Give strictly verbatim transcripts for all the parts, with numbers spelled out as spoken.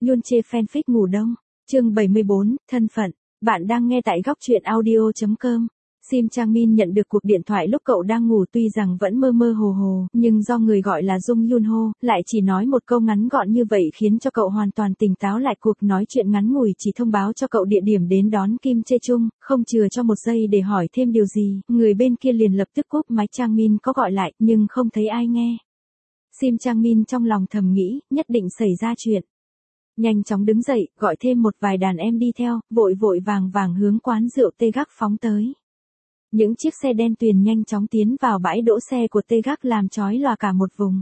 Yoon chê fanfic ngủ đông. Chương bảy mươi bốn, thân phận. Bạn đang nghe tại góc truyện audio chấm com. Sim Chang Min nhận được cuộc điện thoại lúc cậu đang ngủ, tuy rằng vẫn mơ mơ hồ hồ, nhưng do người gọi là Jung Yoon Ho lại chỉ nói một câu ngắn gọn như vậy khiến cho cậu hoàn toàn tỉnh táo lại. Cuộc nói chuyện ngắn ngủi chỉ thông báo cho cậu địa điểm đến đón Kim Chae Chung, không chừa cho một giây để hỏi thêm điều gì, người bên kia liền lập tức cúp máy. Chang Min có gọi lại nhưng không thấy ai nghe. Sim Chang Min trong lòng thầm nghĩ, nhất định xảy ra chuyện. Nhanh chóng đứng dậy, gọi thêm một vài đàn em đi theo, vội vội vàng vàng hướng quán rượu Tê Gác phóng tới. Những chiếc xe đen tuyền nhanh chóng tiến vào bãi đỗ xe của Tê Gác làm chói lòa cả một vùng.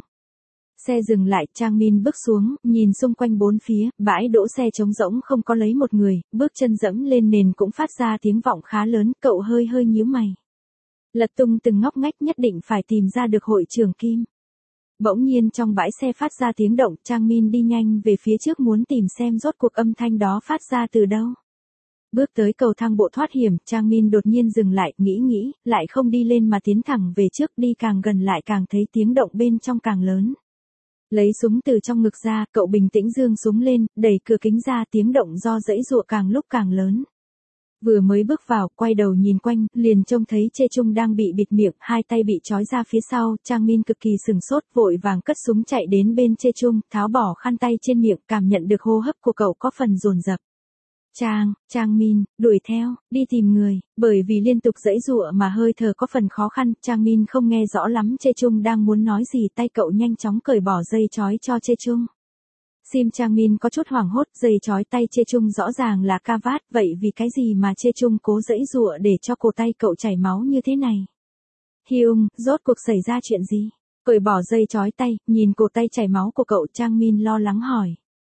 Xe dừng lại, Chang Min bước xuống, nhìn xung quanh bốn phía, bãi đỗ xe trống rỗng không có lấy một người, bước chân dẫm lên nền cũng phát ra tiếng vọng khá lớn, cậu hơi hơi nhíu mày. Lật tung từng ngóc ngách, nhất định phải tìm ra được hội trưởng Kim. Bỗng nhiên trong bãi xe phát ra tiếng động, Chang Min đi nhanh về phía trước muốn tìm xem rốt cuộc âm thanh đó phát ra từ đâu. Bước tới cầu thang bộ thoát hiểm, Chang Min đột nhiên dừng lại, nghĩ nghĩ, lại không đi lên mà tiến thẳng về trước, đi càng gần lại càng thấy tiếng động bên trong càng lớn. Lấy súng từ trong ngực ra, cậu bình tĩnh giương súng lên, đẩy cửa kính ra, tiếng động do dãy giụa càng lúc càng lớn. Vừa mới bước vào, quay đầu nhìn quanh, liền trông thấy Chae Chung đang bị bịt miệng, hai tay bị trói ra phía sau. Chang Min cực kỳ sừng sốt, vội vàng cất súng chạy đến bên Chae Chung, tháo bỏ khăn tay trên miệng, cảm nhận được hô hấp của cậu có phần dồn dập. Chang, Chang Min, đuổi theo, đi tìm người, bởi vì liên tục giãy giụa mà hơi thở có phần khó khăn, Chang Min không nghe rõ lắm Chae Chung đang muốn nói gì, tay cậu nhanh chóng cởi bỏ dây trói cho Chae Chung. Sim Chang Min có chút hoảng hốt, dây trói tay Chae Chung rõ ràng là ca vát, vậy vì cái gì mà Chae Chung cố giãy giụa để cho cổ tay cậu chảy máu như thế này? Hyung, rốt cuộc xảy ra chuyện gì? Cởi bỏ dây trói tay, nhìn cổ tay chảy máu của cậu, Chang Min lo lắng hỏi.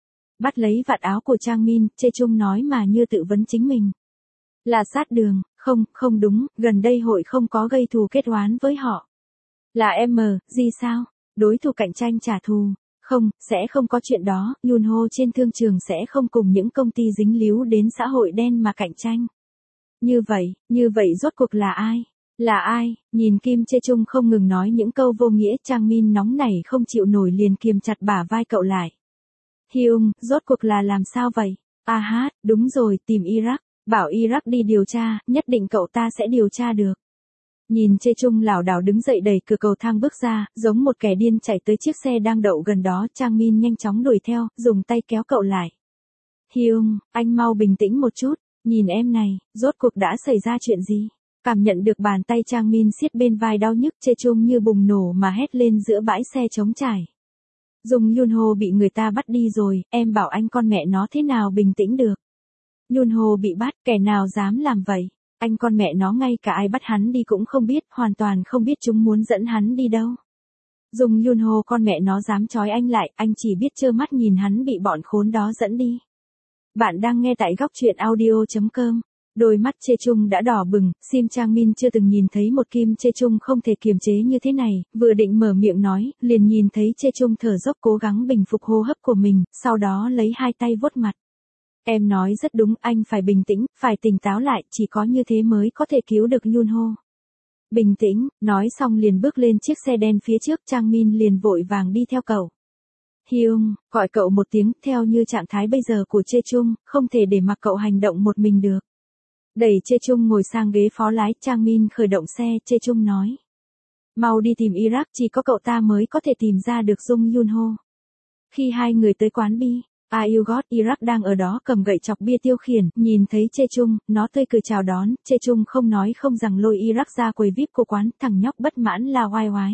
Bắt lấy vạt áo của Chang Min, Chae Chung nói mà như tự vấn chính mình. Là sát đường, không, không đúng, gần đây hội không có gây thù kết oán với họ. Là em gì sao? Đối thủ cạnh tranh trả thù. Không, sẽ không có chuyện đó, Yoon Ho trên thương trường sẽ không cùng những công ty dính líu đến xã hội đen mà cạnh tranh. Như vậy, như vậy rốt cuộc là ai? Là ai? Nhìn Kim Chae Chung không ngừng nói những câu vô nghĩa, Chang Min nóng nảy không chịu nổi liền kiềm chặt bả vai cậu lại. Hyung, rốt cuộc là làm sao vậy? À hát, đúng rồi, tìm Iraq, bảo Iraq đi điều tra, nhất định cậu ta sẽ điều tra được. Nhìn Chae Chung lảo đảo đứng dậy đẩy cửa cầu thang bước ra, giống một kẻ điên chạy tới chiếc xe đang đậu gần đó, Chang Min nhanh chóng đuổi theo, dùng tay kéo cậu lại. Hyung, anh mau bình tĩnh một chút, nhìn em này, rốt cuộc đã xảy ra chuyện gì? Cảm nhận được bàn tay Chang Min siết bên vai đau nhức, Chae Chung như bùng nổ mà hét lên giữa bãi xe trống trải. Jung Yoon Ho bị người ta bắt đi rồi, em bảo anh con mẹ nó thế nào bình tĩnh được? Yoon Ho bị bắt, kẻ nào dám làm vậy? Anh con mẹ nó ngay cả ai bắt hắn đi cũng không biết, hoàn toàn không biết chúng muốn dẫn hắn đi đâu. Jung Yoon Ho con mẹ nó dám trói anh lại, anh chỉ biết trơ mắt nhìn hắn bị bọn khốn đó dẫn đi. Bạn đang nghe tại góc truyện audio chấm com. Đôi mắt Chae Chung đã đỏ bừng, Sim Chang Min chưa từng nhìn thấy một Kim Chae Chung không thể kiềm chế như thế này, vừa định mở miệng nói, liền nhìn thấy Chae Chung thở dốc cố gắng bình phục hô hấp của mình, sau đó lấy hai tay vuốt mặt. Em nói rất đúng, anh phải bình tĩnh, phải tỉnh táo lại, chỉ có như thế mới có thể cứu được Yoon Ho. Bình tĩnh, nói xong liền bước lên chiếc xe đen phía trước, Chang Min liền vội vàng đi theo cậu. Hyung, gọi cậu một tiếng, theo như trạng thái bây giờ của Chae Chung, không thể để mặc cậu hành động một mình được. Đẩy Chae Chung ngồi sang ghế phó lái, Chang Min khởi động xe, Chae Chung nói. Mau đi tìm Iraq, chỉ có cậu ta mới có thể tìm ra được Jung Yoon Ho. Khi hai người tới quán bia, Ayugot Iraq đang ở đó cầm gậy chọc bia tiêu khiển, nhìn thấy Chae Chung, nó tươi cười chào đón, Chae Chung không nói không rằng lôi Iraq ra quầy vi ai pi của quán, thằng nhóc bất mãn la oai oái.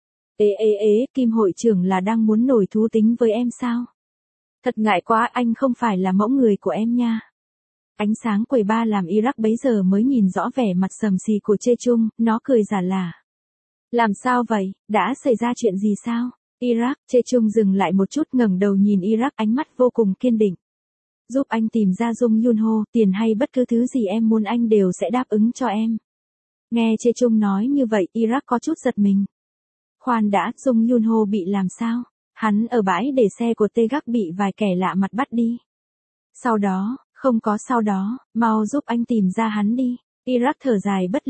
Ê ê ê, Kim hội trưởng là đang muốn nổi thú tính với em sao? Thật ngại quá, anh không phải là mẫu người của em nha. Ánh sáng quầy ba làm Iraq bấy giờ mới nhìn rõ vẻ mặt sầm xì của Chae Chung, nó cười giả lả. Làm sao vậy, đã xảy ra chuyện gì sao? Iraq, Chae Chung dừng lại một chút ngẩng đầu nhìn Iraq, ánh mắt vô cùng kiên định. Giúp anh tìm ra Jung Yoon Ho, tiền hay bất cứ thứ gì em muốn anh đều sẽ đáp ứng cho em. Nghe Chae Chung nói như vậy, Iraq có chút giật mình. Khoan đã, Jung Yoon Ho bị làm sao? Hắn ở bãi để xe của Tê Gác bị vài kẻ lạ mặt bắt đi. Sau đó, không có sau đó, mau giúp anh tìm ra hắn đi. Iraq thở dài bất lực.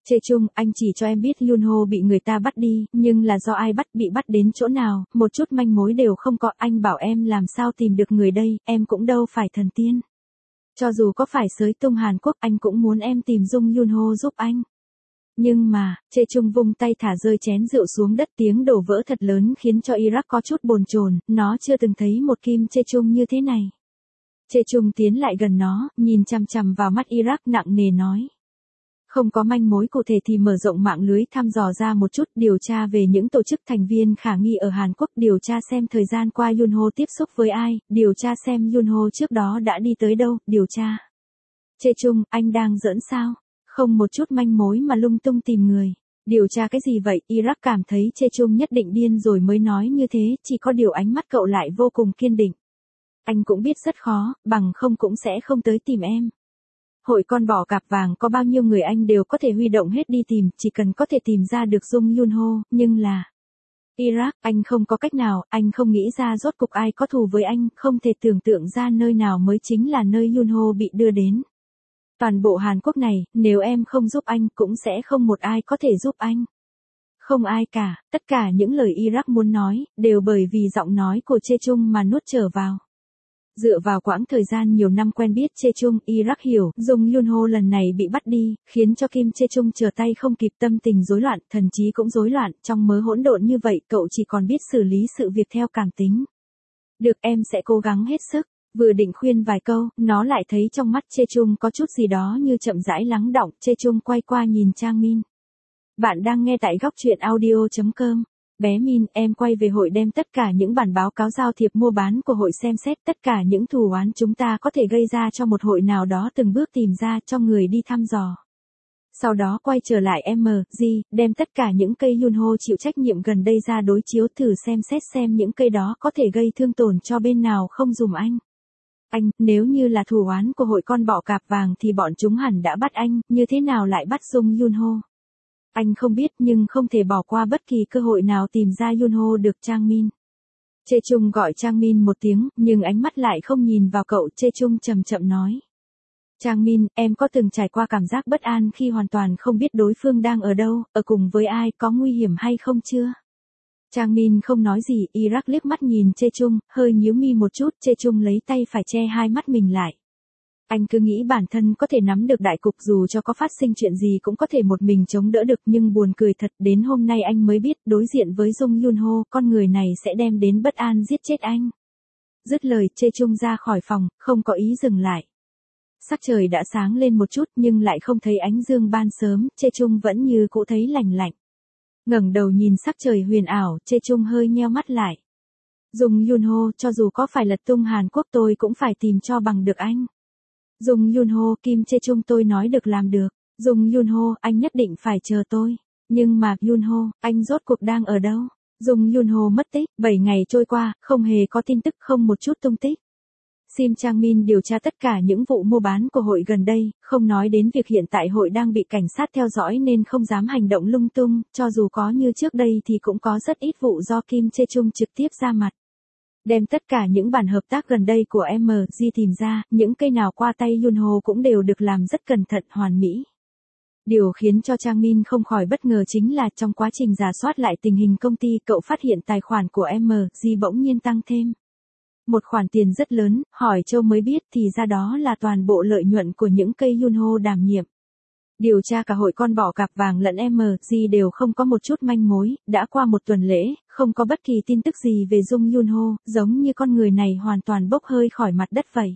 Chê Chung, anh chỉ cho em biết Yunho bị người ta bắt đi, nhưng là do ai bắt, bị bắt đến chỗ nào, một chút manh mối đều không có, anh bảo em làm sao tìm được người đây, em cũng đâu phải thần tiên. Cho dù có phải xới tung Hàn Quốc, anh cũng muốn em tìm Jung Yunho giúp anh. Nhưng mà, Chê Chung vung tay thả rơi chén rượu xuống đất, tiếng đổ vỡ thật lớn khiến cho Iraq có chút bồn chồn, nó chưa từng thấy một Kim Chê Chung như thế này. Chê Chung tiến lại gần nó, nhìn chằm chằm vào mắt Iraq nặng nề nói. Không có manh mối cụ thể thì mở rộng mạng lưới thăm dò ra một chút, điều tra về những tổ chức thành viên khả nghi ở Hàn Quốc, điều tra xem thời gian qua Yunho tiếp xúc với ai, điều tra xem Yunho trước đó đã đi tới đâu, điều tra. Chê Chung, anh đang giỡn sao? Không một chút manh mối mà lung tung tìm người. Điều tra cái gì vậy? Iraq cảm thấy Chê Chung nhất định điên rồi mới nói như thế, chỉ có điều ánh mắt cậu lại vô cùng kiên định. Anh cũng biết rất khó, bằng không cũng sẽ không tới tìm em. Hội con bò cạp vàng có bao nhiêu người anh đều có thể huy động hết đi tìm, chỉ cần có thể tìm ra được Jung Yunho, nhưng là... Iraq, anh không có cách nào, anh không nghĩ ra rốt cục ai có thù với anh, không thể tưởng tượng ra nơi nào mới chính là nơi Yunho bị đưa đến. Toàn bộ Hàn Quốc này, nếu em không giúp anh, cũng sẽ không một ai có thể giúp anh. Không ai cả, tất cả những lời Iraq muốn nói, đều bởi vì giọng nói của Chê Chung mà nuốt trở vào. Dựa vào quãng thời gian nhiều năm quen biết Chê Chung, Iraq hiểu, Jung Yunho lần này bị bắt đi, khiến cho Kim Chê Chung trở tay không kịp, tâm tình rối loạn, thần trí cũng rối loạn, trong mớ hỗn độn như vậy, cậu chỉ còn biết xử lý sự việc theo cảm tính. Được, em sẽ cố gắng hết sức. Vừa định khuyên vài câu, nó lại thấy trong mắt Chê Chung có chút gì đó như chậm rãi lắng đọng, Chê Chung quay qua nhìn Trang Min. Bạn đang nghe tại góc truyện audio chấm com. Bé Min, em quay về hội đem tất cả những bản báo cáo giao thiệp mua bán của hội xem xét, tất cả những thù oán chúng ta có thể gây ra cho một hội nào đó từng bước tìm ra cho người đi thăm dò. Sau đó quay trở lại em giê, đem tất cả những cây Yunho chịu trách nhiệm gần đây ra đối chiếu thử xem xét xem những cây đó có thể gây thương tổn cho bên nào không dùm anh. Anh, nếu như là thù oán của hội con bọ cạp vàng thì bọn chúng hẳn đã bắt anh, như thế nào lại bắt Jung Yunho? Anh không biết nhưng không thể bỏ qua bất kỳ cơ hội nào tìm ra Yunho được. Trang Min. Chê Chung gọi Trang Min một tiếng, nhưng ánh mắt lại không nhìn vào cậu. Chê Chung chậm chậm nói. Trang Min, em có từng trải qua cảm giác bất an khi hoàn toàn không biết đối phương đang ở đâu, ở cùng với ai, có nguy hiểm hay không chưa? Trang Min không nói gì, Iraq liếc mắt nhìn Chê Chung, hơi nhíu mi một chút, Chê Chung lấy tay phải che hai mắt mình lại. Anh cứ nghĩ bản thân có thể nắm được đại cục, dù cho có phát sinh chuyện gì cũng có thể một mình chống đỡ được, nhưng buồn cười thật, đến hôm nay anh mới biết, đối diện với Jung Yunho, con người này sẽ đem đến bất an giết chết anh. Dứt lời, Chê Chung ra khỏi phòng, không có ý dừng lại. Sắc trời đã sáng lên một chút nhưng lại không thấy ánh dương ban sớm, Chê Chung vẫn như cũ thấy lạnh lạnh. Ngẩng đầu nhìn sắc trời huyền ảo, Chê Chung hơi nheo mắt lại. Jung Yunho, cho dù có phải lật tung Hàn Quốc tôi cũng phải tìm cho bằng được anh. Jung Yunho, Kim Chê Chung, tôi nói được làm được. Jung Yunho, anh nhất định phải chờ tôi. Nhưng mà, Yunho, anh rốt cuộc đang ở đâu? Jung Yunho mất tích, bảy ngày trôi qua, không hề có tin tức, không một chút tung tích. Sim Trang Min điều tra tất cả những vụ mua bán của hội gần đây, không nói đến việc hiện tại hội đang bị cảnh sát theo dõi nên không dám hành động lung tung, cho dù có như trước đây thì cũng có rất ít vụ do Kim Chê Chung trực tiếp ra mặt. Đem tất cả những bản hợp tác gần đây của em giê tìm ra, những cây nào qua tay Yunho cũng đều được làm rất cẩn thận, hoàn mỹ. Điều khiến cho Trang Min không khỏi bất ngờ chính là trong quá trình rà soát lại tình hình công ty, cậu phát hiện tài khoản của em giê bỗng nhiên tăng thêm một khoản tiền rất lớn, hỏi Châu mới biết thì ra đó là toàn bộ lợi nhuận của những cây Yunho đảm nhiệm. Điều tra cả hội con bọ cạp vàng lẫn em giê đều không có một chút manh mối, đã qua một tuần lễ, không có bất kỳ tin tức gì về Jung Yunho, giống như con người này hoàn toàn bốc hơi khỏi mặt đất vậy.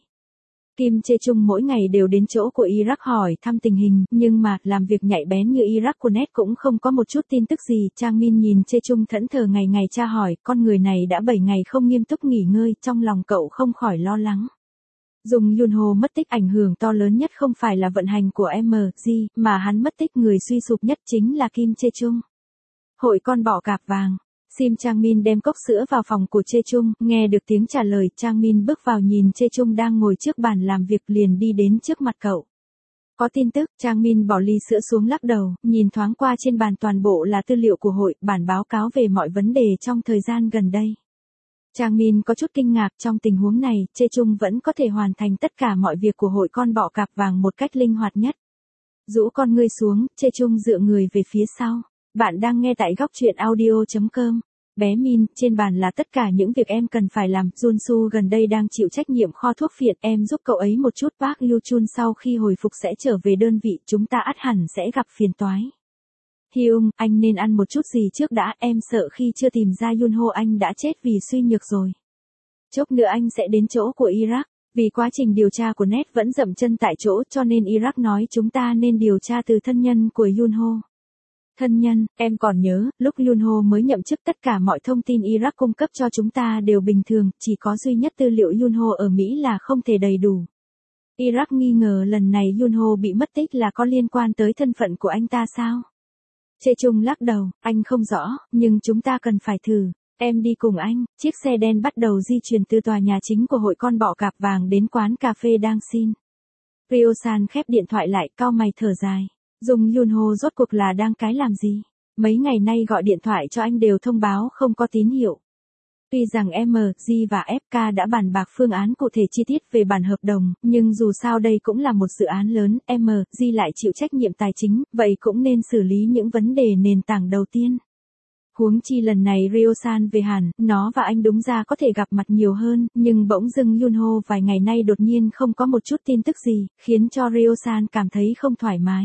Kim Chê Chung mỗi ngày đều đến chỗ của Iraq hỏi thăm tình hình, nhưng mà, làm việc nhạy bén như Iraq của Net cũng không có một chút tin tức gì. Trang Min nhìn Chê Chung thẫn thờ ngày ngày tra hỏi, con người này đã bảy ngày không nghiêm túc nghỉ ngơi, trong lòng cậu không khỏi lo lắng. Jung Yunho mất tích, ảnh hưởng to lớn nhất không phải là vận hành của em giê, mà hắn mất tích người suy sụp nhất chính là Kim Chê Chung. Hội con bọ cạp vàng. Sim Trang Min đem cốc sữa vào phòng của Chê Chung, nghe được tiếng trả lời, Trang Min bước vào nhìn Chê Chung đang ngồi trước bàn làm việc liền đi đến trước mặt cậu. Có tin tức, Trang Min bỏ ly sữa xuống lắc đầu, nhìn thoáng qua trên bàn toàn bộ là tư liệu của hội, bản báo cáo về mọi vấn đề trong thời gian gần đây. Trang Min có chút kinh ngạc, trong tình huống này, Chê Chung vẫn có thể hoàn thành tất cả mọi việc của hội con bọ cạp vàng một cách linh hoạt nhất. Rũ con ngươi xuống, Chê Chung dựa người về phía sau. Bạn đang nghe tại góc truyện audio.com. Bé Min, trên bàn là tất cả những việc em cần phải làm. Junsu gần đây đang chịu trách nhiệm kho thuốc phiện, em giúp cậu ấy một chút. Park Yu Chun sau khi hồi phục sẽ trở về đơn vị, chúng ta ắt hẳn sẽ gặp phiền toái. Hyung, anh nên ăn một chút gì trước đã, em sợ khi chưa tìm ra Yunho anh đã chết vì suy nhược rồi. Chốc nữa anh sẽ đến chỗ của Iraq. Vì quá trình điều tra của Net vẫn dậm chân tại chỗ cho nên Iraq nói chúng ta nên điều tra từ thân nhân của Yunho. Thân nhân, em còn nhớ, lúc Yunho mới nhậm chức tất cả mọi thông tin Iraq cung cấp cho chúng ta đều bình thường, chỉ có duy nhất tư liệu Yunho ở Mỹ là không thể đầy đủ. Iraq nghi ngờ lần này Yunho bị mất tích là có liên quan tới thân phận của anh ta sao? Chê Chung lắc đầu, anh không rõ, nhưng chúng ta cần phải thử. Em đi cùng anh, chiếc xe đen bắt đầu di chuyển từ tòa nhà chính của hội con bọ cạp vàng đến quán cà phê đang xin. Ryo-san khép điện thoại lại, cau mày thở dài. Dung Yunho rốt cuộc là đang cái làm gì? Mấy ngày nay gọi điện thoại cho anh đều thông báo không có tín hiệu. Tuy rằng em, G và ép ca đã bàn bạc phương án cụ thể chi tiết về bản hợp đồng, nhưng dù sao đây cũng là một dự án lớn, em, G lại chịu trách nhiệm tài chính, vậy cũng nên xử lý những vấn đề nền tảng đầu tiên. Huống chi lần này Ryo-san về Hàn, nó và anh đúng ra có thể gặp mặt nhiều hơn, nhưng bỗng dưng Yunho vài ngày nay đột nhiên không có một chút tin tức gì, khiến cho Ryo-san cảm thấy không thoải mái.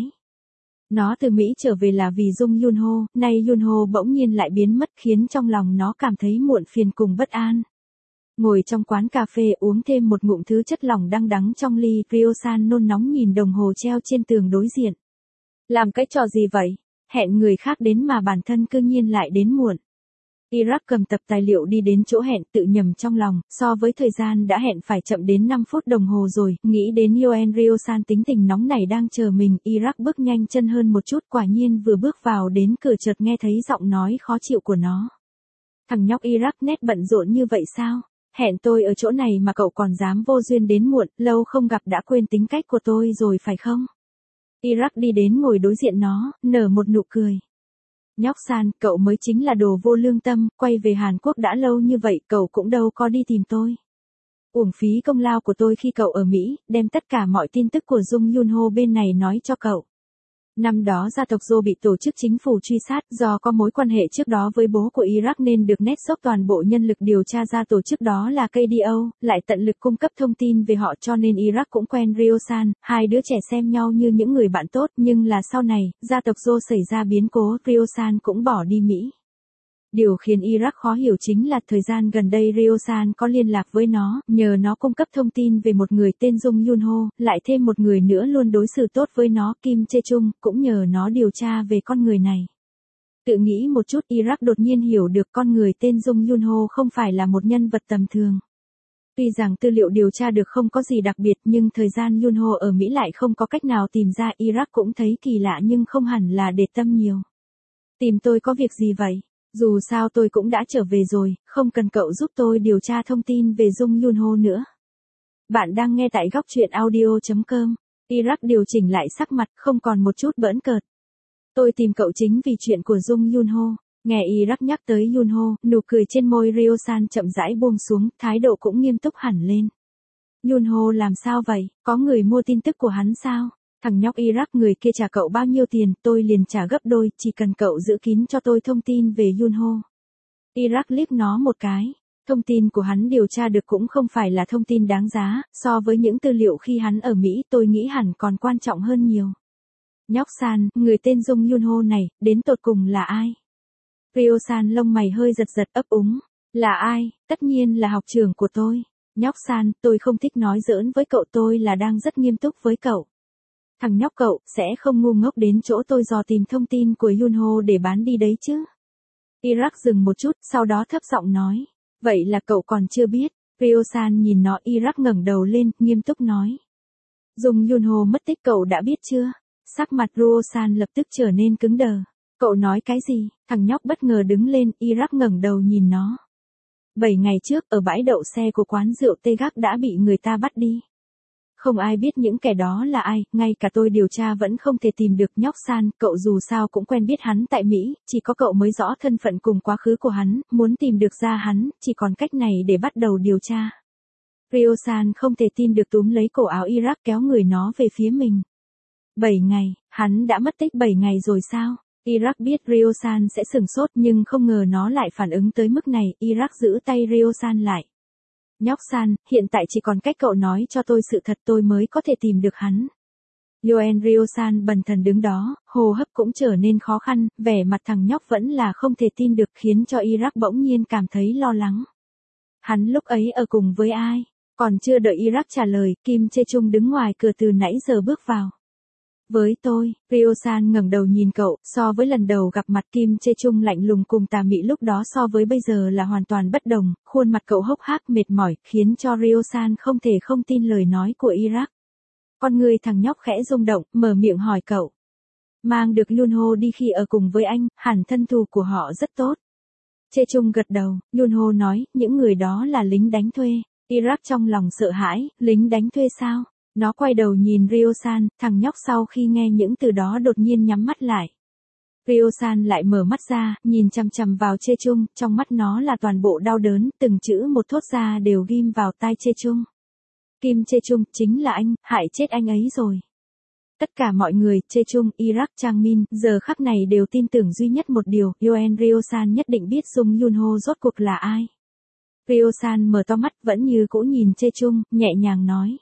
Nó từ Mỹ trở về là vì Dung Yunho, nay Yunho bỗng nhiên lại biến mất khiến trong lòng nó cảm thấy muộn phiền cùng bất an. Ngồi trong quán cà phê uống thêm một ngụm thứ chất lỏng đắng đắng trong ly, Ryo-san nôn nóng nhìn đồng hồ treo trên tường đối diện. Làm cái trò gì vậy? Hẹn người khác đến mà bản thân cư nhiên lại đến muộn. Iraq cầm tập tài liệu đi đến chỗ hẹn tự nhầm trong lòng, so với thời gian đã hẹn phải chậm đến năm phút đồng hồ rồi, nghĩ đến Yoen Ryo-san tính tình nóng nảy đang chờ mình, Iraq bước nhanh chân hơn một chút, quả nhiên vừa bước vào đến cửa chợt nghe thấy giọng nói khó chịu của nó. Thằng nhóc Iraq nét bận rộn như vậy sao? Hẹn tôi ở chỗ này mà cậu còn dám vô duyên đến muộn, lâu không gặp đã quên tính cách của tôi rồi phải không? Iraq đi đến ngồi đối diện nó, nở một nụ cười. Nhóc San, cậu mới chính là đồ vô lương tâm, quay về Hàn Quốc đã lâu như vậy, cậu cũng đâu có đi tìm tôi. Uổng phí công lao của tôi khi cậu ở Mỹ, đem tất cả mọi tin tức của Dung Yunho bên này nói cho cậu. Năm đó gia tộc Joe bị tổ chức chính phủ truy sát, do có mối quan hệ trước đó với bố của Iraq nên được Net dốc toàn bộ nhân lực điều tra ra tổ chức đó là ca đê o, lại tận lực cung cấp thông tin về họ cho nên Iraq cũng quen Ryo-san, hai đứa trẻ xem nhau như những người bạn tốt, nhưng là sau này, gia tộc Joe xảy ra biến cố, Ryo-san cũng bỏ đi Mỹ. Điều khiến Iraq khó hiểu chính là thời gian gần đây Ryo-san có liên lạc với nó, nhờ nó cung cấp thông tin về một người tên Dung Yunho, lại thêm một người nữa luôn đối xử tốt với nó, Kim Chê Chung, cũng nhờ nó điều tra về con người này. Tự nghĩ một chút Iraq đột nhiên hiểu được con người tên Dung Yunho không phải là một nhân vật tầm thường. Tuy rằng tư liệu điều tra được không có gì đặc biệt nhưng thời gian Yunho ở Mỹ lại không có cách nào tìm ra, Iraq cũng thấy kỳ lạ nhưng không hẳn là để tâm nhiều. Tìm tôi có việc gì vậy? Dù sao tôi cũng đã trở về rồi, không cần cậu giúp tôi điều tra thông tin về Dung Yunho nữa. Bạn đang nghe tại góc truyện audio.com. Iraq điều chỉnh lại sắc mặt, không còn một chút bỡn cợt. Tôi tìm cậu chính vì chuyện của Dung Yunho. Nghe Iraq nhắc tới Yunho, nụ cười trên môi Ryo-san chậm rãi buông xuống, thái độ cũng nghiêm túc hẳn lên. Yunho làm sao vậy? Có người mua tin tức của hắn sao? Thằng nhóc Iraq người kia trả cậu bao nhiêu tiền, tôi liền trả gấp đôi, chỉ cần cậu giữ kín cho tôi thông tin về Yunho. Iraq liếc nó một cái. Thông tin của hắn điều tra được cũng không phải là thông tin đáng giá, so với những tư liệu khi hắn ở Mỹ tôi nghĩ hẳn còn quan trọng hơn nhiều. Nhóc San, người tên Dung Yunho này, đến tột cùng là ai? Ryo-san lông mày hơi giật giật ấp úng. Là ai? Tất nhiên là học trưởng của tôi. Nhóc San, tôi không thích nói giỡn với cậu, tôi là đang rất nghiêm túc với cậu. Thằng nhóc cậu, sẽ không ngu ngốc đến chỗ tôi dò tìm thông tin của Yunho để bán đi đấy chứ. Iraq dừng một chút, sau đó thấp giọng nói. Vậy là cậu còn chưa biết. Ryo-san nhìn nó, Iraq ngẩng đầu lên, nghiêm túc nói. Dung Yunho mất tích cậu đã biết chưa? Sắc mặt Ryo-san lập tức trở nên cứng đờ. Cậu nói cái gì? Thằng nhóc bất ngờ đứng lên, Iraq ngẩng đầu nhìn nó. Bảy ngày trước, ở bãi đậu xe của quán rượu Tê Gác đã bị người ta bắt đi. Không ai biết những kẻ đó là ai, ngay cả tôi điều tra vẫn không thể tìm được. Nhóc San, cậu dù sao cũng quen biết hắn tại Mỹ, chỉ có cậu mới rõ thân phận cùng quá khứ của hắn, muốn tìm được ra hắn, chỉ còn cách này để bắt đầu điều tra. Ryo-san không thể tin được túm lấy cổ áo Iraq kéo người nó về phía mình. bảy ngày, hắn đã mất tích bảy ngày rồi sao? Iraq biết Ryo-san sẽ sửng sốt nhưng không ngờ nó lại phản ứng tới mức này, Iraq giữ tay Ryo-san lại. Nhóc-san, hiện tại chỉ còn cách cậu nói cho tôi sự thật tôi mới có thể tìm được hắn. Yoen Ryo-san bần thần đứng đó, hô hấp cũng trở nên khó khăn, vẻ mặt thằng nhóc vẫn là không thể tin được khiến cho Iraq bỗng nhiên cảm thấy lo lắng. Hắn lúc ấy ở cùng với ai? Còn chưa đợi Iraq trả lời, Kim Chae-chung đứng ngoài cửa từ nãy giờ bước vào. Với tôi, Ryo-san ngẩng đầu nhìn cậu, so với lần đầu gặp mặt Kim Chae-chung lạnh lùng cùng tà mị lúc đó so với bây giờ là hoàn toàn bất đồng, khuôn mặt cậu hốc hác mệt mỏi, khiến cho Ryo-san không thể không tin lời nói của Iraq. Con người thằng nhóc khẽ rung động, mở miệng hỏi cậu. Mang được Yunho đi khi ở cùng với anh, hẳn thân thù của họ rất tốt. Chae-chung gật đầu, Yunho nói, những người đó là lính đánh thuê. Iraq trong lòng sợ hãi, lính đánh thuê sao? Nó quay đầu nhìn Ryo-san, thằng nhóc sau khi nghe những từ đó đột nhiên nhắm mắt lại. Ryo-san lại mở mắt ra, nhìn chằm chằm vào Chae-chung, trong mắt nó là toàn bộ đau đớn, từng chữ một thốt ra đều ghim vào tai Chae-chung. Kim Chae-chung, chính là anh, hại chết anh ấy rồi. Tất cả mọi người, Chae-chung, Iraq, Changmin, giờ khắc này đều tin tưởng duy nhất một điều, Yoen Ryo-san nhất định biết Jung Yunho rốt cuộc là ai. Ryo-san mở to mắt vẫn như cũ nhìn Chae-chung, nhẹ nhàng nói.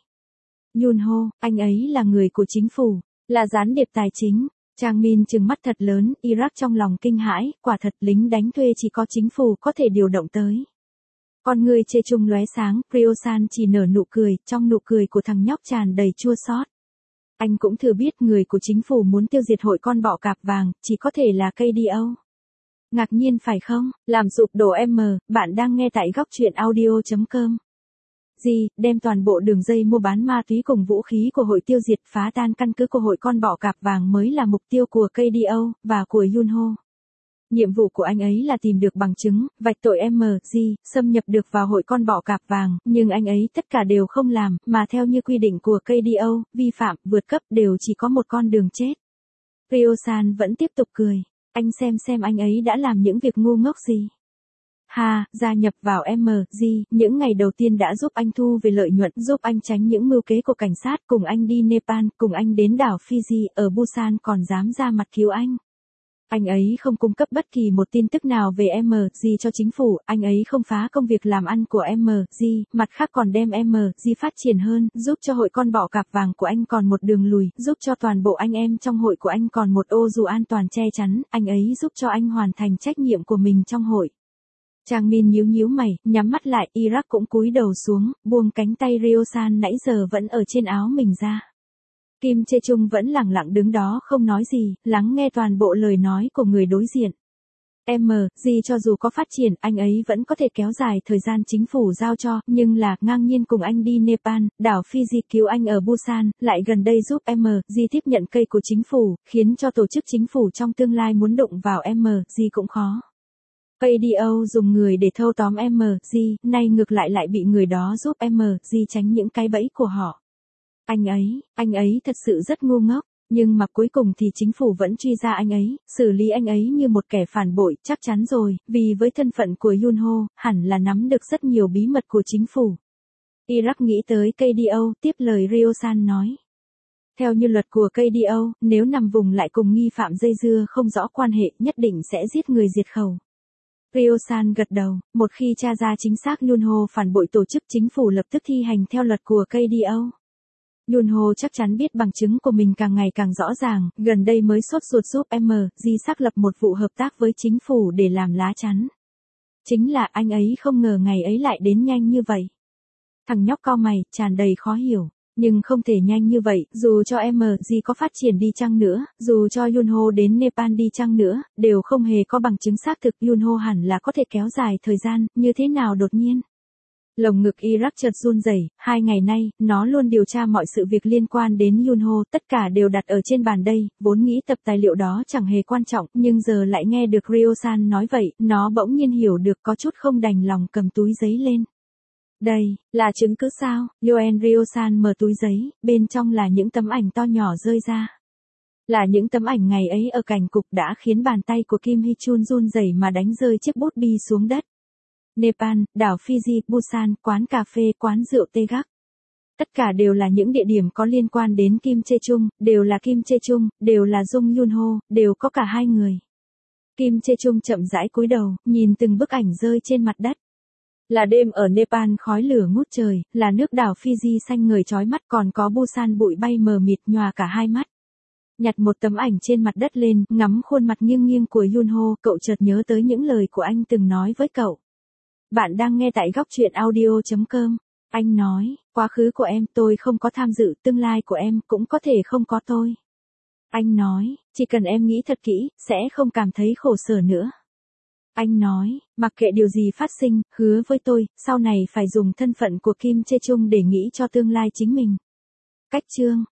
Yunho, anh ấy là người của chính phủ, là gián điệp tài chính. Changmin trừng mắt thật lớn, Iraq trong lòng kinh hãi, quả thật lính đánh thuê chỉ có chính phủ có thể điều động tới. Con người Chae-chung lóe sáng, Ryo-san chỉ nở nụ cười, trong nụ cười của thằng nhóc tràn đầy chua xót. Anh cũng thừa biết người của chính phủ muốn tiêu diệt hội con bọ cạp vàng, chỉ có thể là ca đê o. Ngạc nhiên phải không? Làm sụp đổ M, bạn đang nghe tại góc truyện audio chấm com. Gì, đem toàn bộ đường dây mua bán ma túy cùng vũ khí của hội tiêu diệt phá tan căn cứ của hội con bọ cạp vàng mới là mục tiêu của ca đê o, và của Yunho. Nhiệm vụ của anh ấy là tìm được bằng chứng, vạch tội em giê, xâm nhập được vào hội con bọ cạp vàng, nhưng anh ấy tất cả đều không làm, mà theo như quy định của ca đê o, vi phạm, vượt cấp đều chỉ có một con đường chết. Ryo-san vẫn tiếp tục cười, anh xem xem anh ấy đã làm những việc ngu ngốc gì. Ha, gia nhập vào em giê, những ngày đầu tiên đã giúp anh thu về lợi nhuận, giúp anh tránh những mưu kế của cảnh sát, cùng anh đi Nepal, cùng anh đến đảo Fiji, ở Busan còn dám ra mặt cứu anh. Anh ấy không cung cấp bất kỳ một tin tức nào về em giê cho chính phủ, anh ấy không phá công việc làm ăn của em giê, mặt khác còn đem em giê phát triển hơn, giúp cho hội con bọ cạp vàng của anh còn một đường lùi, giúp cho toàn bộ anh em trong hội của anh còn một ô dù an toàn che chắn, anh ấy giúp cho anh hoàn thành trách nhiệm của mình trong hội. Changmin nhíu nhíu mày, nhắm mắt lại, Iraq cũng cúi đầu xuống, buông cánh tay Ryo-san nãy giờ vẫn ở trên áo mình ra. Kim Chae-chung vẫn lặng lặng đứng đó không nói gì, lắng nghe toàn bộ lời nói của người đối diện. Em giê cho dù có phát triển, anh ấy vẫn có thể kéo dài thời gian chính phủ giao cho, nhưng là ngang nhiên cùng anh đi Nepal, đảo Fiji cứu anh ở Busan, lại gần đây giúp em giê tiếp nhận cây của chính phủ, khiến cho tổ chức chính phủ trong tương lai muốn đụng vào em giê cũng khó. ca đê o dùng người để thâu tóm em giê, nay ngược lại lại bị người đó giúp em giê tránh những cái bẫy của họ. Anh ấy, anh ấy thật sự rất ngu ngốc, nhưng mà cuối cùng thì chính phủ vẫn truy ra anh ấy, xử lý anh ấy như một kẻ phản bội, chắc chắn rồi, vì với thân phận của Yunho, hẳn là nắm được rất nhiều bí mật của chính phủ. Iraq nghĩ tới ca đê o, tiếp lời Ryo-san nói. Theo như luật của ca đê o, nếu nằm vùng lại cùng nghi phạm dây dưa không rõ quan hệ, nhất định sẽ giết người diệt khẩu. Ryo-san gật đầu, một khi tra ra chính xác Yunho phản bội tổ chức chính phủ lập tức thi hành theo luật của ca đê o. Yunho chắc chắn biết bằng chứng của mình càng ngày càng rõ ràng, gần đây mới sốt ruột giúp em giê xác lập một vụ hợp tác với chính phủ để làm lá chắn. Chính là anh ấy không ngờ ngày ấy lại đến nhanh như vậy. Thằng nhóc cau mày, tràn đầy khó hiểu. Nhưng không thể nhanh như vậy, dù cho em giê có phát triển đi chăng nữa, dù cho Yunho đến Nepal đi chăng nữa, đều không hề có bằng chứng xác thực Yunho hẳn là có thể kéo dài thời gian, như thế nào đột nhiên. Lồng ngực Iraq chợt run rẩy, hai ngày nay, nó luôn điều tra mọi sự việc liên quan đến Yunho, tất cả đều đặt ở trên bàn đây, vốn nghĩ tập tài liệu đó chẳng hề quan trọng, nhưng giờ lại nghe được Ryo-san nói vậy, nó bỗng nhiên hiểu được có chút không đành lòng cầm túi giấy lên. Đây, là chứng cứ sao? Yoen Ryo-san mở túi giấy, bên trong là những tấm ảnh to nhỏ rơi ra. Là những tấm ảnh ngày ấy ở cảnh cục đã khiến bàn tay của Kim Hee-chun run rẩy mà đánh rơi chiếc bút bi xuống đất. Nepal, đảo Fiji, Busan, quán cà phê, quán rượu tê gác. Tất cả đều là những địa điểm có liên quan đến Kim Chae Chung, đều là Kim Chae Chung, đều là Jung Yun Ho, đều có cả hai người. Kim Chae Chung chậm rãi cúi đầu, nhìn từng bức ảnh rơi trên mặt đất. Là đêm ở Nepal khói lửa ngút trời, là nước đảo Fiji xanh ngời chói mắt, còn có Busan bụi bay mờ mịt nhòa cả hai mắt. Nhặt một tấm ảnh trên mặt đất lên, ngắm khuôn mặt nghiêng nghiêng của Yun Ho, cậu chợt nhớ tới những lời của anh từng nói với cậu. Bạn đang nghe tại góc truyện audio chấm com. Anh nói, quá khứ của em tôi không có tham dự, tương lai của em cũng có thể không có tôi. Anh nói, chỉ cần em nghĩ thật kỹ, sẽ không cảm thấy khổ sở nữa. Anh nói, mặc kệ điều gì phát sinh, hứa với tôi, sau này phải dùng thân phận của Kim Chae Chung để nghĩ cho tương lai chính mình. Cách chương